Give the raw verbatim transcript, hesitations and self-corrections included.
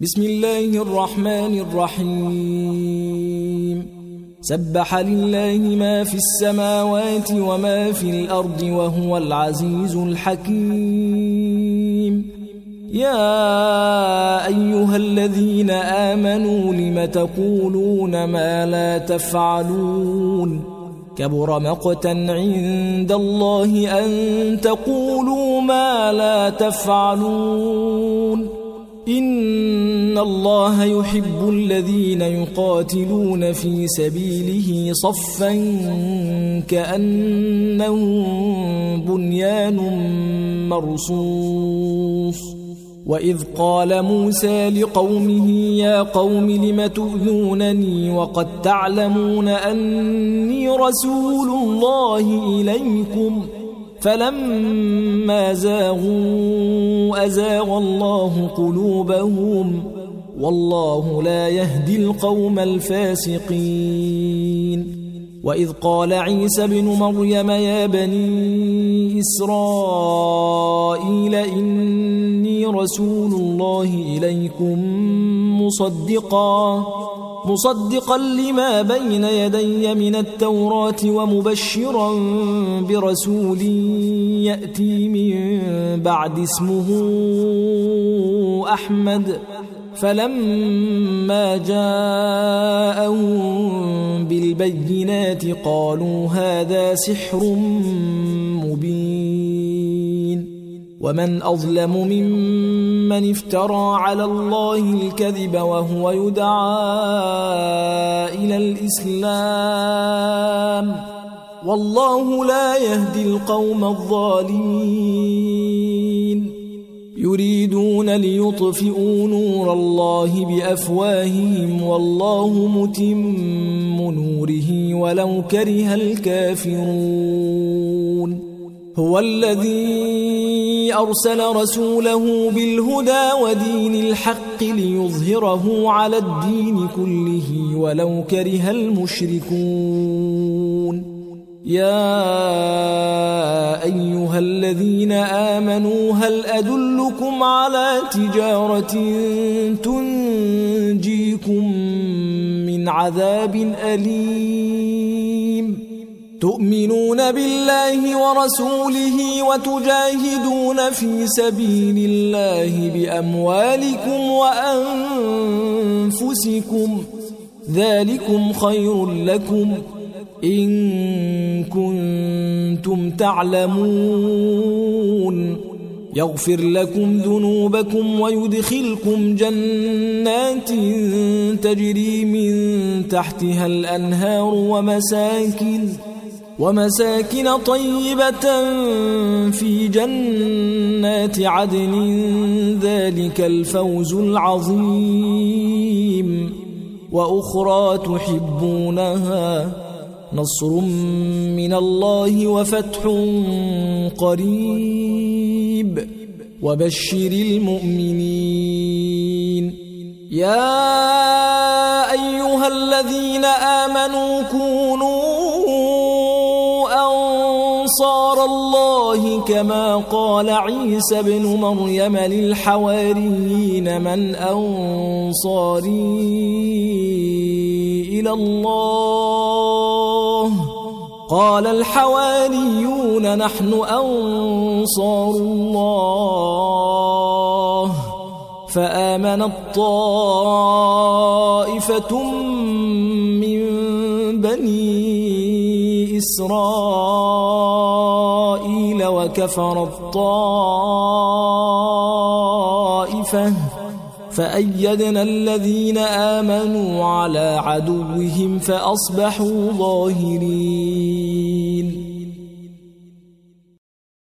بسم الله الرحمن الرحيم سبح لله ما في السماوات وما في الأرض وهو العزيز الحكيم يا أيها الذين آمنوا لم تقولون ما لا تفعلون كبر مقتا عند الله أن تقولوا ما لا تفعلون إن الله يحب الذين يقاتلون في سبيله صفا كأنهم بنيان مرصوص وإذ قال موسى لقومه يا قوم لم تؤذونني وقد تعلمون أني رسول الله إليكم فلما زاغوا أزاغ الله قلوبهم والله لا يهدي القوم الفاسقين وإذ قال عيسى بن مريم يا بني إسرائيل إني رسول الله إليكم مصدقا مصدقا لما بين يدي من التوراة ومبشرا برسول يأتي من بعد اسمه أحمد فلما جاءهم بالبينات قالوا هذا سحر مبين ومن أظلم ممن افترى على الله الكذب وهو يدعى إلى الإسلام والله لا يهدي القوم الظالمين يريدون ليطفئوا نور الله بأفواههم والله متم نوره ولو كره الكافرون هو الذي أرسل رسوله بالهدى ودين الحق ليظهره على الدين كله ولو كره المشركون يا أيها الذين آمنوا هل أدلكم على تجارة تنجيكم من عذاب أليم تؤمنون بالله ورسوله وتجاهدون في سبيل الله بأموالكم وأنفسكم ذلكم خير لكم إن كنتم تعلمون يغفر لكم ذنوبكم ويدخلكم جنات تجري من تحتها الأنهار ومساكن ومساكن طيبة في جنات عدن ذلك الفوز العظيم وأخرى تحبونها نصر من الله وفتح قريب وبشر المؤمنين يا أيها الذين آمنوا كونوا أنصار الله كما قال عيسى بن مريم للحواريين من أنصاري إلى الله قال الحواريون نحن أنصار الله فآمنت طائفة من بني إسرائيل وكفرت طائفة فأيدنا الذين آمنوا على عدوهم فأصبحوا ظاهرين